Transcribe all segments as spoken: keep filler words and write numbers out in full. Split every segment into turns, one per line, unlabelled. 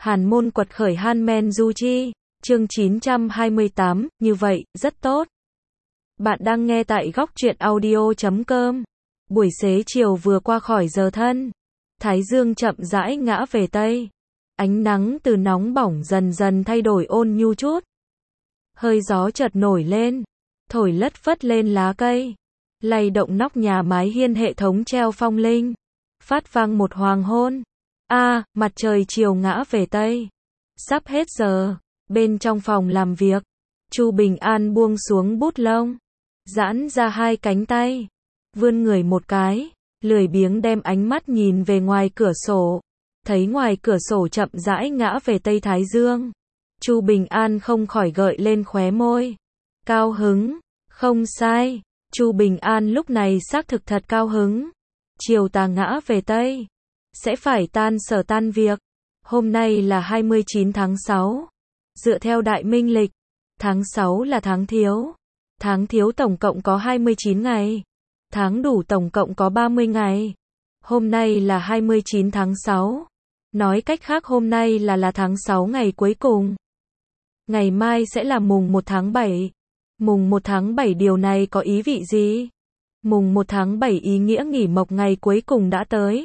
Hàn môn quật khởi Hanmen Du Chi, chương chín trăm hai mươi tám, như vậy, rất tốt. Bạn đang nghe tại góc truyện audio chấm com. Buổi xế chiều vừa qua khỏi giờ thân. Thái dương chậm rãi ngã về Tây. Ánh nắng từ nóng bỏng dần dần thay đổi ôn nhu chút. Hơi gió chợt nổi lên, thổi lất phất lên lá cây, lay động nóc nhà mái hiên hệ thống treo phong linh. Phát vang một hoàng hôn. A, à, mặt trời chiều ngã về Tây. Sắp hết giờ. Bên trong phòng làm việc, Chu Bình An buông xuống bút lông, giãn ra hai cánh tay, vươn người một cái, lười biếng đem ánh mắt nhìn về ngoài cửa sổ. Thấy ngoài cửa sổ chậm rãi ngã về Tây Thái Dương, Chu Bình An không khỏi gợi lên khóe môi. Cao hứng, không sai, Chu Bình An lúc này xác thực thật cao hứng. Chiều tà ngã về Tây, sẽ phải tan sở tan việc. Hôm nay là hai mươi chín tháng sáu. Dựa theo đại minh lịch, tháng sáu là tháng thiếu. Tháng thiếu tổng cộng có hai mươi chín ngày. Tháng đủ tổng cộng có ba mươi ngày. Hôm nay là hai mươi chín tháng sáu. Nói cách khác hôm nay là là tháng sáu ngày cuối cùng. Ngày mai sẽ là mùng một tháng bảy. Mùng một tháng bảy điều này có ý vị gì? Mùng một tháng bảy ý nghĩa nghỉ mộc ngày cuối cùng đã tới.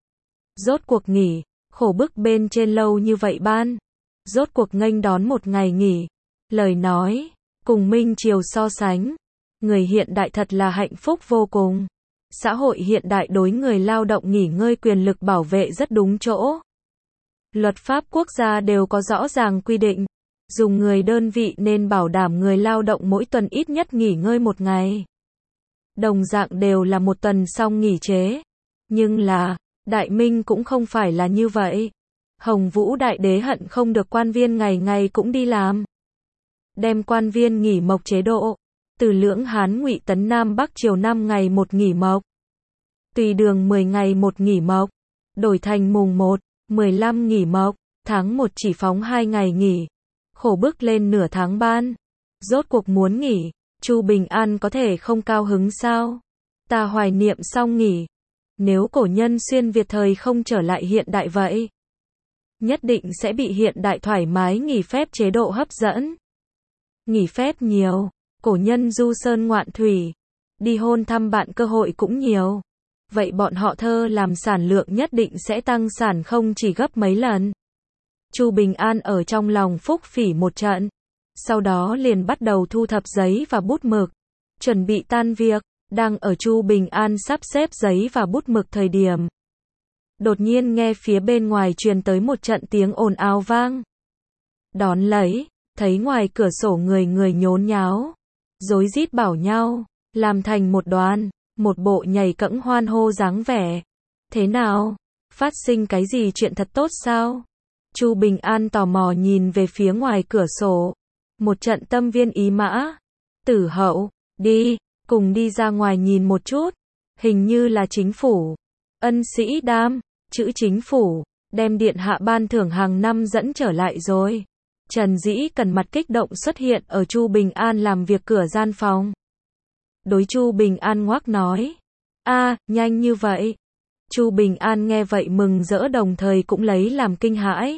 Rốt cuộc nghỉ, khổ bức bên trên lâu như vậy ban. Rốt cuộc nghênh đón một ngày nghỉ. Lời nói, cùng Minh Triều so sánh. Người hiện đại thật là hạnh phúc vô cùng. Xã hội hiện đại đối người lao động nghỉ ngơi quyền lực bảo vệ rất đúng chỗ. Luật pháp quốc gia đều có rõ ràng quy định. Dùng người đơn vị nên bảo đảm người lao động mỗi tuần ít nhất nghỉ ngơi một ngày. Đồng dạng đều là một tuần xong nghỉ chế. Nhưng là, Đại Minh cũng không phải là như vậy. Hồng Vũ Đại Đế hận không được quan viên ngày ngày cũng đi làm. Đem quan viên nghỉ mộc chế độ. Từ Lưỡng Hán Ngụy Tấn Nam Bắc Triều năm ngày một nghỉ mộc. Tùy Đường mười ngày một nghỉ mộc. Đổi thành mùng một, mười lăm nghỉ mộc. Tháng một chỉ phóng hai ngày nghỉ. Khổ bức lên nửa tháng ban. Rốt cuộc muốn nghỉ. Chu Bình An có thể không cao hứng sao? Ta hoài niệm xong nghỉ. Nếu cổ nhân xuyên Việt thời không trở lại hiện đại vậy, nhất định sẽ bị hiện đại thoải mái nghỉ phép chế độ hấp dẫn. Nghỉ phép nhiều, cổ nhân du sơn ngoạn thủy, đi hôn thăm bạn cơ hội cũng nhiều. Vậy bọn họ thơ làm sản lượng nhất định sẽ tăng sản không chỉ gấp mấy lần. Chu Bình An ở trong lòng phúc phỉ một trận. Sau đó liền bắt đầu thu thập giấy và bút mực. Chuẩn bị tan việc. Đang ở Chu Bình An sắp xếp giấy và bút mực thời điểm. Đột nhiên nghe phía bên ngoài truyền tới một trận tiếng ồn ào vang. Đón lấy, thấy ngoài cửa sổ người người nhốn nháo, rối rít bảo nhau, làm thành một đoàn, một bộ nhảy cẫng hoan hô dáng vẻ. Thế nào? Phát sinh cái gì chuyện thật tốt sao? Chu Bình An tò mò nhìn về phía ngoài cửa sổ. Một trận tâm viên ý mã. Tử Hậu, đi, cùng đi ra ngoài nhìn một chút. Hình như là chính phủ. Ân Sĩ Đam, chữ chính phủ, đem điện hạ ban thưởng hàng năm dẫn trở lại rồi. Trần Dĩ Cần mặt kích động xuất hiện ở Chu Bình An làm việc cửa gian phòng. Đối Chu Bình An ngoác nói. A, nhanh như vậy. Chu Bình An nghe vậy mừng rỡ đồng thời cũng lấy làm kinh hãi.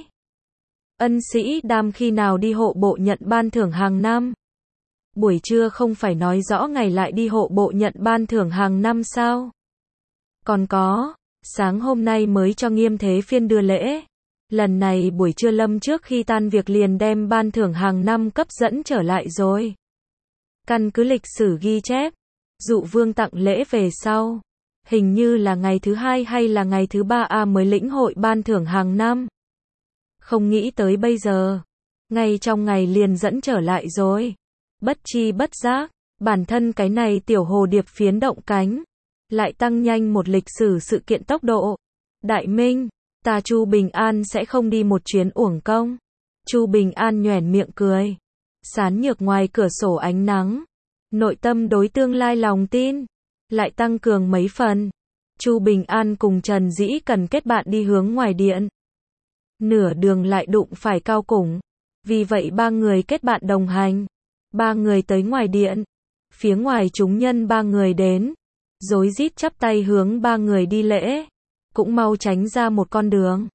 Ân Sĩ Đam khi nào đi hộ bộ nhận ban thưởng hàng năm? Buổi trưa không phải nói rõ ngày lại đi hộ bộ nhận ban thưởng hàng năm sao? Còn có, sáng hôm nay mới cho Nghiêm Thế Phiên đưa lễ. Lần này buổi trưa lâm trước khi tan việc liền đem ban thưởng hàng năm cấp dẫn trở lại rồi. Căn cứ lịch sử ghi chép, Dụ Vương tặng lễ về sau. Hình như là ngày thứ hai hay là ngày thứ ba a mới lĩnh hội ban thưởng hàng năm. Không nghĩ tới bây giờ, ngay trong ngày liền dẫn trở lại rồi. Bất chi bất giác, bản thân cái này tiểu hồ điệp phiến động cánh, lại tăng nhanh một lịch sử sự kiện tốc độ. Đại Minh, ta Chu Bình An sẽ không đi một chuyến uổng công. Chu Bình An nhoẻn miệng cười. Sán nhược ngoài cửa sổ ánh nắng. Nội tâm đối tương lai lòng tin lại tăng cường mấy phần. Chu Bình An cùng Trần Dĩ Cần kết bạn đi hướng ngoài điện. Nửa đường lại đụng phải Cao Củng. Vì vậy ba người kết bạn đồng hành. Ba người tới ngoài điện. Phía ngoài chúng nhân ba người đến. Rối rít chắp tay hướng ba người đi lễ. Cũng mau tránh ra một con đường.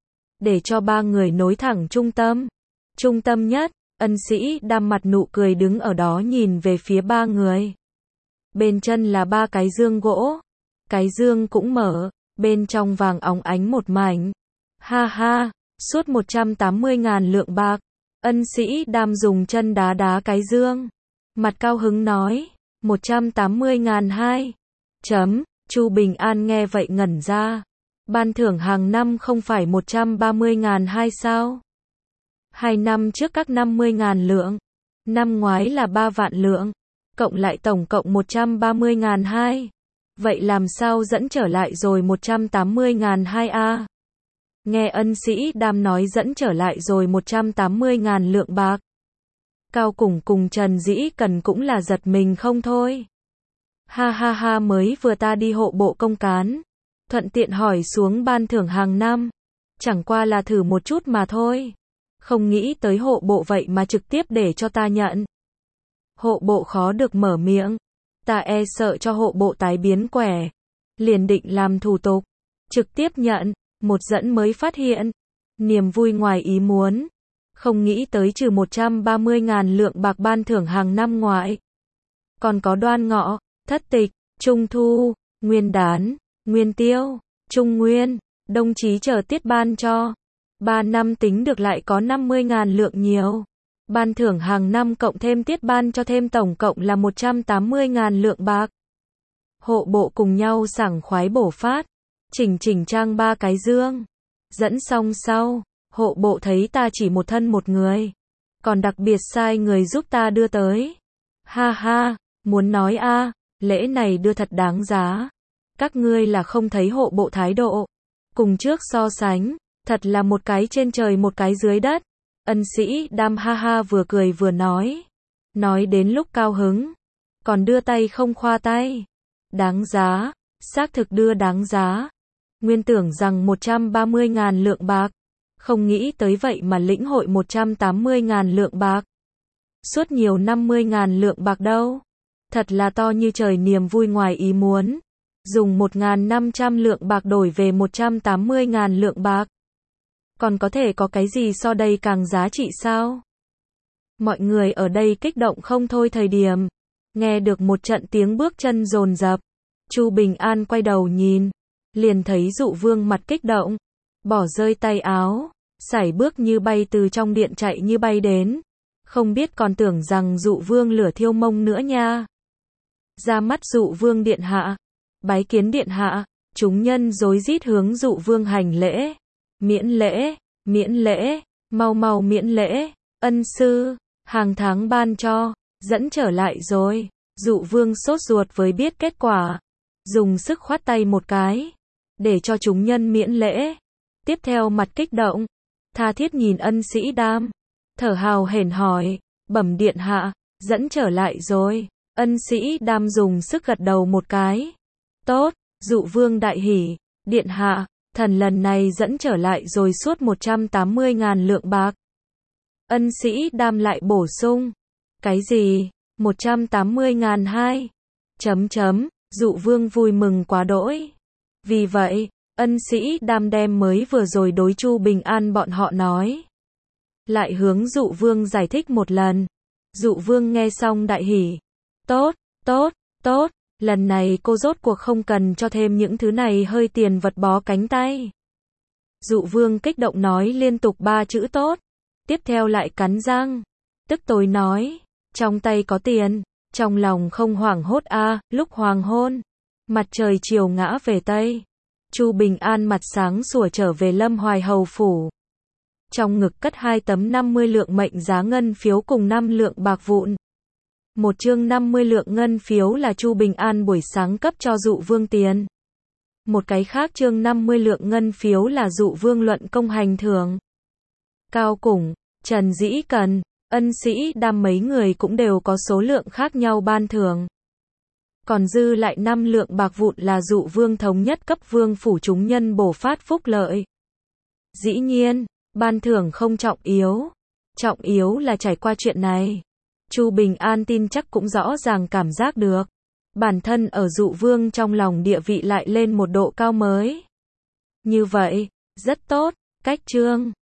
để cho ba người nối thẳng trung tâm. Trung tâm nhất, ân sĩ Đam mặt nụ cười đứng ở đó nhìn về phía ba người. Bên chân là ba cái dương gỗ. Cái dương cũng mở, bên trong vàng óng ánh một mảnh. Ha ha, suốt một trăm tám mươi ngàn lượng bạc. Ân sĩ Đam dùng chân đá đá cái dương. Mặt cao hứng nói, một trăm tám mươi ngàn hai. Chấm, Chu Bình An nghe vậy ngẩn ra. Ban thưởng hàng năm không phải một trăm ba mươi ngàn hai sao? Hai năm trước các năm mươi ngàn lượng. Năm ngoái là ba vạn lượng. Cộng lại tổng cộng một trăm ba mươi ngàn hai. Vậy làm sao dẫn trở lại rồi một trăm tám mươi ngàn hai a? Nghe ân sĩ Đam nói dẫn trở lại rồi một trăm tám mươi ngàn lượng bạc. Cao Củng cùng Trần Dĩ Cần cũng là giật mình không thôi. Ha ha ha, mới vừa ta đi hộ bộ công cán. Thuận tiện hỏi xuống ban thưởng hàng năm. Chẳng qua là thử một chút mà thôi. Không nghĩ tới hộ bộ vậy mà trực tiếp để cho ta nhận. Hộ bộ khó được mở miệng. Ta e sợ cho hộ bộ tái biến quẻ. Liền định làm thủ tục. Trực tiếp nhận. Một dẫn mới phát hiện. Niềm vui ngoài ý muốn. Không nghĩ tới trừ một trăm ba mươi ngàn lượng bạc ban thưởng hàng năm ngoại. Còn có Đoan Ngọ, Thất Tịch, Trung Thu, Nguyên Đán, Nguyên Tiêu, Trung Nguyên, Đông Chí chờ tiết ban cho. Ba năm tính được lại có năm mươi ngàn lượng nhiều. Ban thưởng hàng năm cộng thêm tiết ban cho thêm tổng cộng là một trăm tám mươi ngàn lượng bạc. Hộ bộ cùng nhau sảng khoái bổ phát. Chỉnh chỉnh trang ba cái dương. Dẫn xong sau, hộ bộ thấy ta chỉ một thân một người. Còn đặc biệt sai người giúp ta đưa tới. Ha ha, muốn nói a, lễ này đưa thật đáng giá. Các ngươi là không thấy hộ bộ thái độ. Cùng trước so sánh, thật là một cái trên trời một cái dưới đất. Ân sĩ Đam ha ha vừa cười vừa nói. Nói đến lúc cao hứng. Còn đưa tay không khoa tay. Đáng giá, xác thực đưa đáng giá. Nguyên tưởng rằng một trăm ba mươi ngàn lượng bạc. Không nghĩ tới vậy mà lĩnh hội một trăm tám mươi ngàn lượng bạc. Suốt nhiều năm mươi ngàn lượng bạc đâu. Thật là to như trời, niềm vui ngoài ý muốn. Dùng một nghìn năm trăm lượng bạc đổi về một trăm tám mươi ngàn lượng bạc. Còn có thể có cái gì so đây càng giá trị sao? Mọi người ở đây kích động không thôi thời điểm. Nghe được một trận tiếng bước chân dồn dập. Chu Bình An quay đầu nhìn. Liền thấy Dụ Vương mặt kích động. Bỏ rơi tay áo. Sải bước như bay từ trong điện chạy như bay đến. Không biết còn tưởng rằng Dụ Vương lửa thiêu mông nữa nha. Ra mắt Dụ Vương điện hạ. Bái kiến điện hạ. Chúng nhân rối rít hướng Dụ Vương hành lễ. Miễn lễ, miễn lễ, mau mau miễn lễ. Ân sư, hàng tháng ban cho, dẫn trở lại rồi. Dụ Vương sốt ruột với biết kết quả. Dùng sức khoát tay một cái. Để cho chúng nhân miễn lễ. Tiếp theo mặt kích động. Tha thiết nhìn ân sĩ Đam. Thở hào hển hỏi. Bẩm điện hạ, dẫn trở lại rồi. Ân sĩ Đam dùng sức gật đầu một cái. Tốt, Dụ Vương đại hỉ. Điện hạ, thần lần này dẫn trở lại rồi suốt một trăm tám mươi ngàn lượng bạc. Ân sĩ Đam lại bổ sung. Cái gì? một trăm tám mươi ngàn hai. Chấm chấm, Dụ Vương vui mừng quá đỗi. Vì vậy, ân sĩ Đam đem mới vừa rồi đối Chu Bình An bọn họ nói. Lại hướng Dụ Vương giải thích một lần. Dụ Vương nghe xong đại hỉ. Tốt, tốt, tốt, lần này cô rốt cuộc không cần cho thêm những thứ này hơi tiền vật bó cánh tay. Dụ Vương kích động nói liên tục ba chữ tốt. Tiếp theo lại cắn răng. Tức tối nói. Trong tay có tiền. Trong lòng không hoảng hốt a. À, lúc hoàng hôn. Mặt trời chiều ngã về Tây. Chu Bình An mặt sáng sủa trở về Lâm Hoài Hầu phủ. Trong ngực cất hai tấm năm mươi lượng mệnh giá ngân phiếu cùng năm lượng bạc vụn. Một chương năm mươi lượng ngân phiếu là Chu Bình An buổi sáng cấp cho Dụ Vương tiền. Một cái khác chương năm mươi lượng ngân phiếu là Dụ Vương luận công hành thưởng. Cao Củng, Trần Dĩ Cần, ân sĩ Đam mấy người cũng đều có số lượng khác nhau ban thưởng. Còn dư lại năm lượng bạc vụn là Dụ Vương thống nhất cấp vương phủ chúng nhân bổ phát phúc lợi. Dĩ nhiên, ban thưởng không trọng yếu. Trọng yếu là trải qua chuyện này. Chu Bình An tin chắc cũng rõ ràng cảm giác được. Bản thân ở Dụ Vương trong lòng địa vị lại lên một độ cao mới. Như vậy, rất tốt, Cách chương